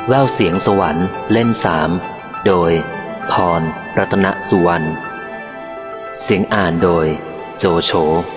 แว่วเสียงสวรรค์เล่ม3โดยพรรัตนสุวรรณเสียงอ่านโดยโจโฉ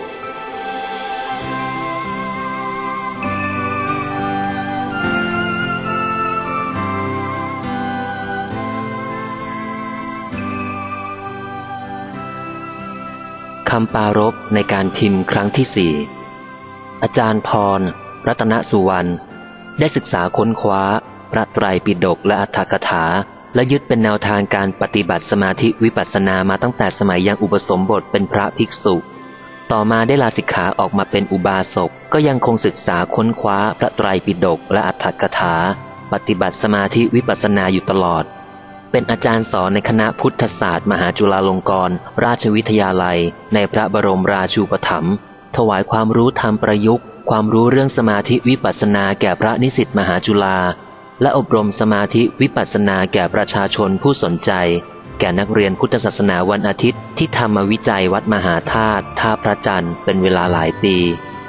คำปรารภในการพิมพ์ครั้งที่4อาจารย์พรรัตนสุวรรณได้ศึกษาค้นคว้าพระไตรปิฎกและอรรถกถาและยึดเป็นแนวทางการปฏิบัติสมาธิวิปัสสนามาตั้งแต่สมัยยังอุปสมบทเป็นพระภิกษุต่อมาได้ลาสิกขาออกมาเป็นอุบาสกก็ยังคงศึกษาค้นคว้าพระไตรปิฎกและอรรถกถาปฏิบัติสมาธิวิปัสสนาอยู่ตลอดเป็นอาจารย์สอนในคณะพุทธศาสตร์มหาจุฬาลงกรณราชวิทยาลัยในพระบรมราชูปถัมภ์ถวายความรู้ธรรมประยุกต์ความรู้เรื่องสมาธิวิปัสสนาแก่พระนิสิตมหาจุฬาและอบรมสมาธิวิปัสสนาแก่ประชาชนผู้สนใจแก่นักเรียนพุทธศาสนาวันอาทิตย์ที่ธรรมวิจัยวัดมหาธาตุท่าพระจันทร์เป็นเวลาหลายปี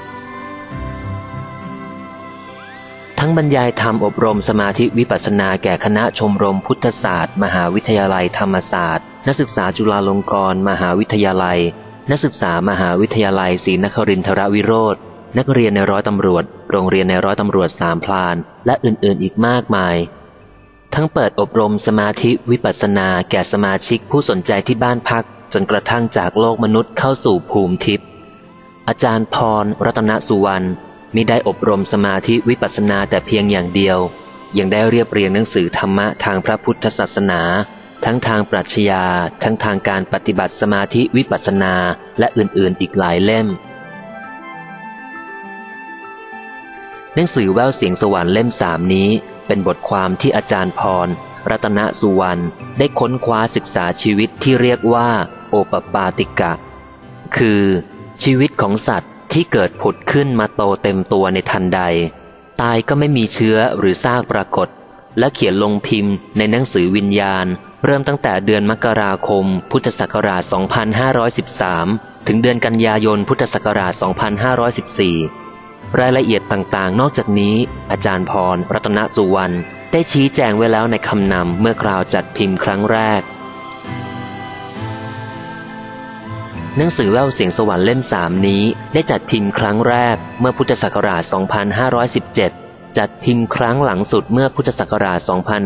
ทั้งบรรยายธรรมอบรมสมาธิวิปัสสนาแก่คณะชมรมพุทธศาสตร์มหาวิทยาลัยธรรมศาสตร์นักศึกษาจุฬาลงกรณ์มหาวิทยาลัยนักศึกษามหาวิทยาลัยศรีนครินทรวิโรธนักเรียนในร้อยตำรวจโรงเรียนในร้อยตำรวจสามพลานและอื่นๆอีกมากมายทั้งเปิดอบรมสมาธิวิปัสสนาแก่สมาชิกผู้สนใจที่บ้านพักจนกระทั่งจากโลกมนุษย์เข้าสู่ภูมิทิพย์อาจารย์พรรัตนสุวรรณมิได้อบรมสมาธิวิปัสสนาแต่เพียงอย่างเดียวยังได้เรียบเรียงหนังสือธรรมะทางพระพุทธศาสนาทั้งทางปรัชญาทั้งทางการปฏิบัติสมาธิวิปัสสนาและอื่นๆอีกหลายเล่มหนังสือแววเสียงสวรรค์เล่ม3นี้เป็นบทความที่อาจารย์พรรัตนสุวรรณได้ค้นคว้าศึกษาชีวิตที่เรียกว่าโอปปาติกะคือชีวิตของสัตว์ที่เกิดผุดขึ้นมาโตเต็มตัวในทันใดตายก็ไม่มีเชื้อหรือซากปรากฏและเขียนลงพิมพ์ในหนังสือวิญญาณเริ่มตั้งแต่เดือนมกราคมพุทธศักราช 2513 ถึงเดือนกันยายนพุทธศักราช 2514 รายละเอียดต่างๆนอกจากนี้อาจารย์พรรัตนสุวรรณได้ชี้แจงไว้แล้วในคำนำเมื่อคราวจัดพิมพ์ครั้งแรกหนังสือแววเสียงสวรรค์เล่ม3นี้ได้จัดพิมพ์ครั้งแรกเมื่อพุทธศักราช 2517 จัดพิมพ์ครั้งหลังสุดเมื่อพุทธศักราช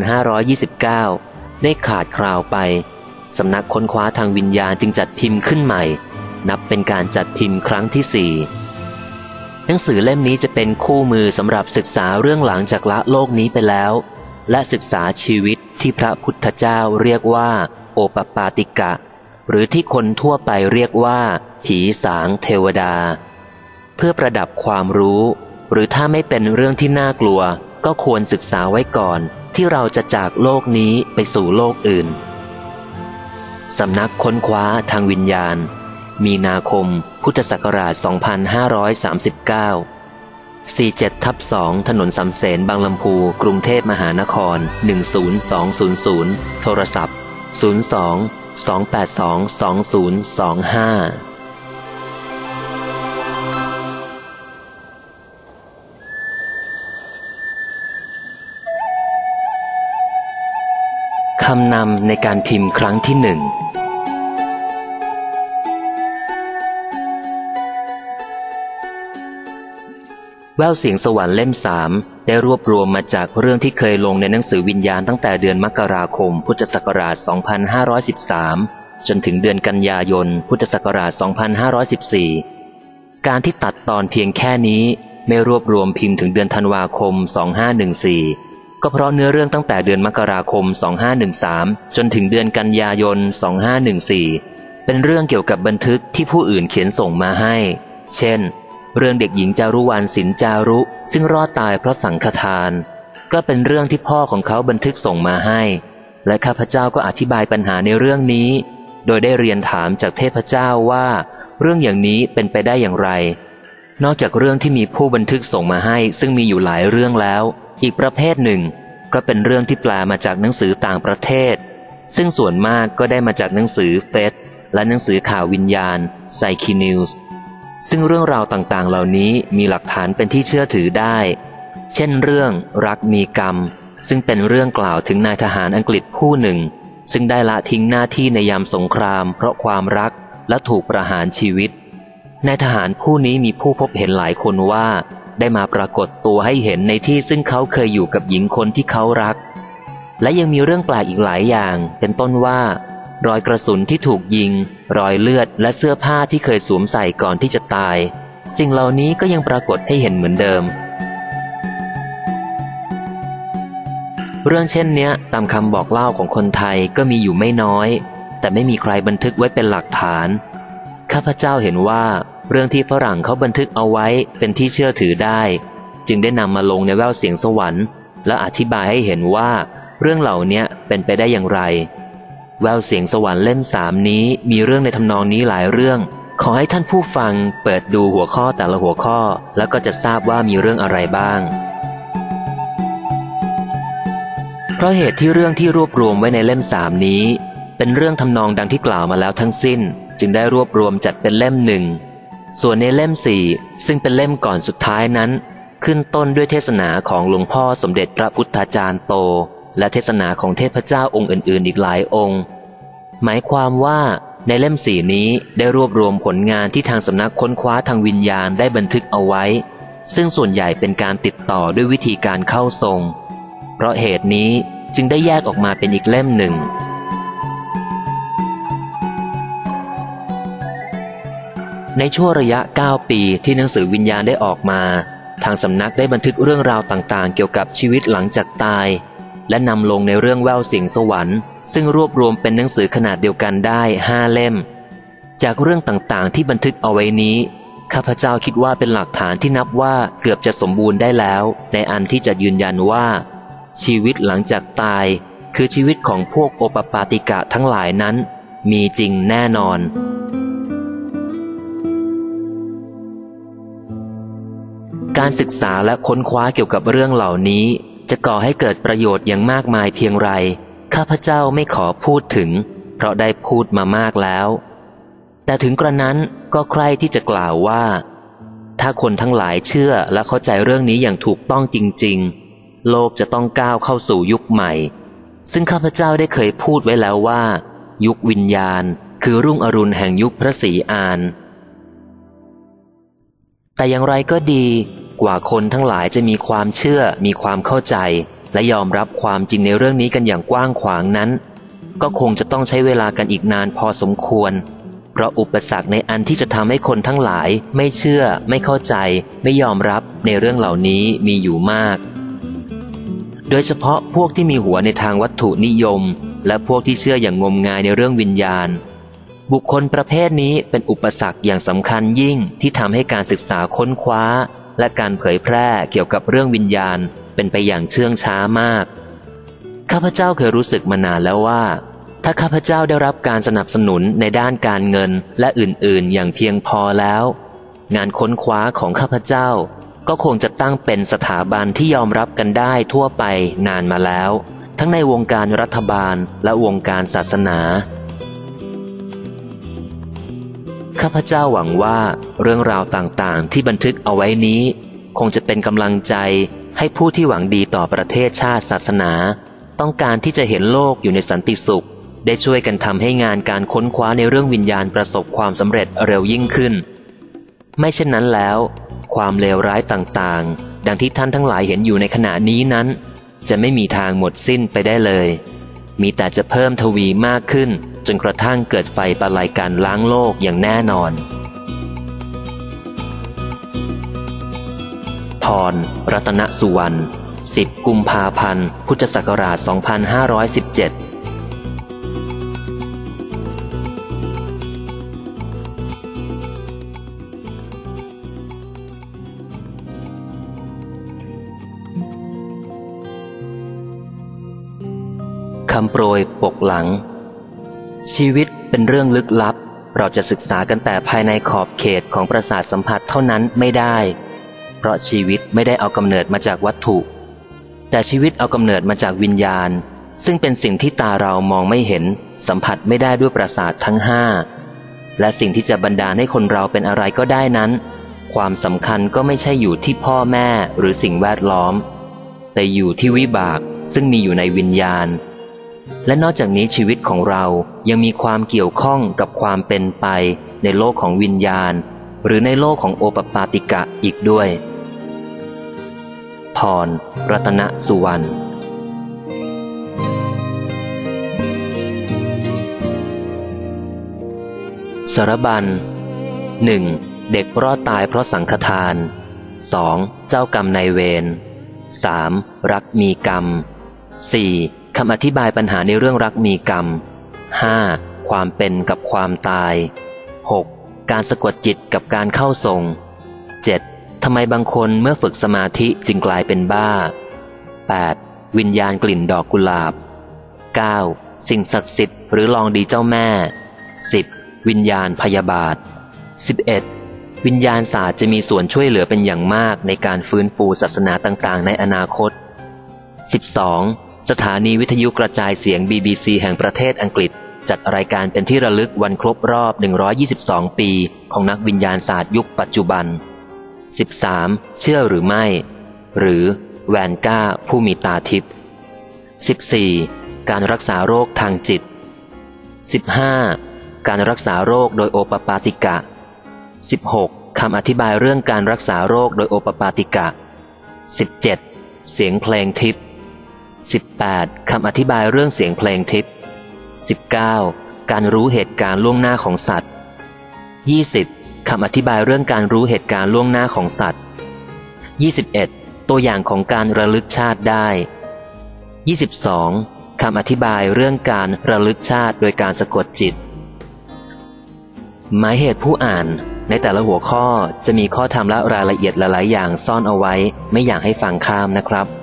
2529 ได้ขาดคราวไปสำนักค้นคว้าทางวิญญาณจึงจัดพิมพ์ขึ้นใหม่นับเป็นการจัดพิมพ์ครั้งที่4หนังสือเล่มนี้จะเป็นคู่มือสำหรับศึกษาเรื่องหลังจากละโลกนี้ไปแล้วและศึกษาชีวิตที่พระพุทธเจ้าเรียกว่าโอปปาติกะหรือที่คนทั่วไปเรียกว่าผีสางเทวดาเพื่อประดับความรู้หรือถ้าไม่เป็นเรื่องที่น่ากลัวก็ควรศึกษาไว้ก่อนที่เราจะจากโลกนี้ไปสู่โลกอื่นสำนักค้นคว้าทางวิญญาณมีนาคมพุทธศักราช 2539 47/2 ถนนสำเสนบางลำพูกรุงเทพมหานคร 10200 โทรศัพท์ 02-282-2025 คำนำในการพิมพ์ครั้งที่1แววเสียงสวรรค์เล่ม3ได้รวบรวมมาจากเรื่องที่เคยลงในหนังสือวิญญาณตั้งแต่เดือนมกราคมพุทธศักราช 2513 จนถึงเดือนกันยายนพุทธศักราช 2514 การที่ตัดตอนเพียงแค่นี้ไม่รวบรวมพิมพ์ถึงเดือนธันวาคม 2514 ก็เพราะเนื้อเรื่องตั้งแต่เดือนมกราคม 2513 จนถึงเดือนกันยายน 2514 เป็นเรื่องเกี่ยวกับบันทึกที่ผู้อื่นเขียนส่งมาให้เช่นเรื่องเด็กหญิงจารุวรรณสินจารุซึ่งรอดตายเพราะสังฆทานก็เป็นเรื่องที่พ่อของเขาบันทึกส่งมาให้และข้าพเจ้าก็อธิบายปัญหาในเรื่องนี้โดยได้เรียนถามจากเทพเจ้าว่าเรื่องอย่างนี้เป็นไปได้อย่างไรนอกจากเรื่องที่มีผู้บันทึกส่งมาให้ซึ่งมีอยู่หลายเรื่องแล้วอีกประเภทหนึ่งก็เป็นเรื่องที่แปลมาจากหนังสือต่างประเทศซึ่งส่วนมากก็ได้มาจากหนังสือเฟสและหนังสือข่าววิญญาณไซคินิวส์ซึ่งเรื่องราวต่างๆเหล่านี้มีหลักฐานเป็นที่เชื่อถือได้เช่นเรื่องรักมีกรรมซึ่งเป็นเรื่องกล่าวถึงนายทหารอังกฤษผู้หนึ่งซึ่งได้ละทิ้งหน้าที่ในยามสงครามเพราะความรักและถูกประหารชีวิตนายทหารผู้นี้มีผู้พบเห็นหลายคนว่าได้มาปรากฏตัวให้เห็นในที่ซึ่งเขาเคยอยู่กับหญิงคนที่เขารักและยังมีเรื่องแปลกอีกหลายอย่างเป็นต้นว่ารอยกระสุนที่ถูกยิงรอยเลือดและเสื้อผ้าที่เคยสวมใส่ก่อนที่จะตายสิ่งเหล่านี้ก็ยังปรากฏให้เห็นเหมือนเดิมเรื่องเช่นเนี้ยตามคำบอกเล่าของคนไทยก็มีอยู่ไม่น้อยแต่ไม่มีใครบันทึกไว้เป็นหลักฐานข้าพเจ้าเห็นว่าเรื่องที่ฝรั่งเขาบันทึกเอาไว้เป็นที่เชื่อถือได้จึงได้นำมาลงในแววเสียงสวรรค์และอธิบายให้เห็นว่าเรื่องเหล่านี้เป็นไปได้อย่างไรแววเสียงสวรรค์เล่ม3นี้มีเรื่องในทำนองนี้หลายเรื่องขอให้ท่านผู้ฟังเปิดดูหัวข้อแต่ละหัวข้อแล้วก็จะทราบว่ามีเรื่องอะไรบ้างเพราะเหตุที่เรื่องที่รวบรวมไว้ในเล่ม3นี้เป็นเรื่องทำนองดังที่กล่าวมาแล้วทั้งสิ้นจึงได้รวบรวมจัดเป็นเล่ม1ส่วนในเล่ม4ซึ่งเป็นเล่มก่อนสุดท้ายนั้นขึ้นต้นด้วยเทศนาของหลวงพ่อสมเด็จพระพุทธาจารย์โตและเทศนาของเทพเจ้าองค์อื่นๆอีกหลายองค์หมายความว่าในเล่ม4นี้ได้รวบรวมผลงานที่ทางสำนักค้นคว้าทางวิญญาณได้บันทึกเอาไว้ซึ่งส่วนใหญ่เป็นการติดต่อด้วยวิธีการเข้าทรงเพราะเหตุนี้จึงได้แยกออกมาเป็นอีกเล่มหนึ่งในช่วงระยะ9ปีที่หนังสือวิญญาณได้ออกมาทางสำนักได้บันทึกเรื่องราวต่างๆเกี่ยวกับชีวิตหลังจากตายและนำลงในเรื่องแววเสียงสวรรค์ซึ่งรวบรวมเป็นหนังสือขนาดเดียวกันได้5เล่มจากเรื่องต่างๆที่บันทึกเอาไว้นี้ข้าพเจ้าคิดว่าเป็นหลักฐานที่นับว่าเกือบจะสมบูรณ์ได้แล้วในอันที่จะยืนยันว่าชีวิตหลังจากตายคือชีวิตของพวกโอปปาติกะทั้งหลายนั้นมีจริงแน่นอนการศึกษาและค้นคว้าเกี่ยวกับเรื่องเหล่านี้จะก่อให้เกิดประโยชน์อย่างมากมายเพียงไรข้าพเจ้าไม่ขอพูดถึงเพราะได้พูดมามากแล้วแต่ถึงกระนั้นก็ใคร่ที่จะกล่าวว่าถ้าคนทั้งหลายเชื่อและเข้าใจเรื่องนี้อย่างถูกต้องจริงๆโลกจะต้องก้าวเข้าสู่ยุคใหม่ซึ่งข้าพเจ้าได้เคยพูดไว้แล้วว่ายุควิญญาณคือรุ่งอรุณแห่งยุคพระศรีอานแต่อย่างไรก็ดีกว่าคนทั้งหลายจะมีความเชื่อมีความเข้าใจและยอมรับความจริงในเรื่องนี้กันอย่างกว้างขวางนั้นก็คงจะต้องใช้เวลากันอีกนานพอสมควรเพราะอุปสรรคในอันที่จะทำให้คนทั้งหลายไม่เชื่อไม่เข้าใจไม่ยอมรับในเรื่องเหล่านี้มีอยู่มากโดยเฉพาะพวกที่มีหัวในทางวัตถุนิยมและพวกที่เชื่ออย่างงมงายในเรื่องวิญญาณบุคคลประเภทนี้เป็นอุปสรรคอย่างสำคัญยิ่งที่ทำให้การศึกษาค้นคว้าและการเผยแพร่เกี่ยวกับเรื่องวิญญาณเป็นไปอย่างเชื่องช้ามากข้าพเจ้าเคยรู้สึกมานานแล้วว่าถ้าข้าพเจ้าได้รับการสนับสนุนในด้านการเงินและอื่นๆอย่างเพียงพอแล้วงานค้นคว้าของข้าพเจ้าก็คงจะตั้งเป็นสถาบันที่ยอมรับกันได้ทั่วไปนานมาแล้วทั้งในวงการรัฐบาลและวงการศาสนาข้าพเจ้าหวังว่าเรื่องราวต่างๆที่บันทึกเอาไว้นี้คงจะเป็นกำลังใจให้ผู้ที่หวังดีต่อประเทศชาติศาสนาต้องการที่จะเห็นโลกอยู่ในสันติสุขได้ช่วยกันทำให้งานการค้นคว้าในเรื่องวิญญาณประสบความสำเร็จเร็วยิ่งขึ้นไม่เช่นนั้นแล้วความเลวร้ายต่างๆดังที่ท่านทั้งหลายเห็นอยู่ในขณะนี้นั้นจะไม่มีทางหมดสิ้นไปได้เลยมีแต่จะเพิ่มทวีมากขึ้นจนกระทั่งเกิดไฟประไลการล้างโลกอย่างแน่นอนพร รัตนสุวรรณ 10 กุมภาพันธ์ พุทธศักราช 2517คำโปรยปกหลังชีวิตเป็นเรื่องลึกลับเราจะศึกษากันแต่ภายในขอบเขตของประสาทสัมผัสเท่านั้นไม่ได้เพราะชีวิตไม่ได้เอากำเนิดมาจากวัตถุแต่ชีวิตเอากำเนิดมาจากวิญญาณซึ่งเป็นสิ่งที่ตาเรามองไม่เห็นสัมผัสไม่ได้ด้วยประสาททั้ง5และสิ่งที่จะบันดาลให้คนเราเป็นอะไรก็ได้นั้นความสำคัญก็ไม่ใช่อยู่ที่พ่อแม่หรือสิ่งแวดล้อมแต่อยู่ที่วิบากซึ่งมีอยู่ในวิญญาณและนอกจากนี้ชีวิตของเรายังมีความเกี่ยวข้องกับความเป็นไปในโลกของวิญญาณหรือในโลกของโอปปาติกะอีกด้วยพร รัตนสุวรรณสารบัญ 1. เด็กรอดตายเพราะสังฆทาน 2. เจ้ากรรมนายเวร 3. รักมีกรรม 4. คำอธิบายปัญหาในเรื่องรักมีกรรม 5. ความเป็นกับความตาย 6. การสะกดจิตกับการเข้าทรง 7. ทำไมบางคนเมื่อฝึกสมาธิจึงกลายเป็นบ้า 8. วิญญาณกลิ่นดอกกุหลาบ 9. สิ่งศักดิ์สิทธิ์หรือลองดีเจ้าแม่ 10. วิญญาณพยาบาท 11. วิญญาณศาสตร์จะมีส่วนช่วยเหลือเป็นอย่างมากในการฟื้นฟูศาสนาต่างๆในอนาคต 12. สถานีวิทยุกระจายเสียง BBC แห่งประเทศอังกฤษจัดรายการเป็นที่ระลึกวันครบรอบ122 ปีของนักวิญญาณศาสตร์ยุคปัจจุบัน 13. เชื่อหรือไม่หรือแวนก้าผู้มีตาทิพย์ 14. การรักษาโรคทางจิต 15. การรักษาโรคโดยโอปปาติกะ 16. คำอธิบายเรื่องการรักษาโรคโดยโอปปาติกะ 17. เสียงเพลงทิพย์ 18. คำอธิบายเรื่องเสียงเพลงทิพย์ 19. การรู้เหตุการณ์ล่วงหน้าของสัตว์ 20. คำอธิบายเรื่องการรู้เหตุการณ์ล่วงหน้าของสัตว์ 21. ตัวอย่างของการระลึกชาติได้ 22. คำอธิบายเรื่องการระลึกชาติโดยการสะกดจิตหมายเหตุผู้อ่านในแต่ละหัวข้อจะมีข้อธรรมและรายละเอียดหลายๆอย่างซ่อนเอาไว้ไม่อยากให้ฟังข้ามนะครับ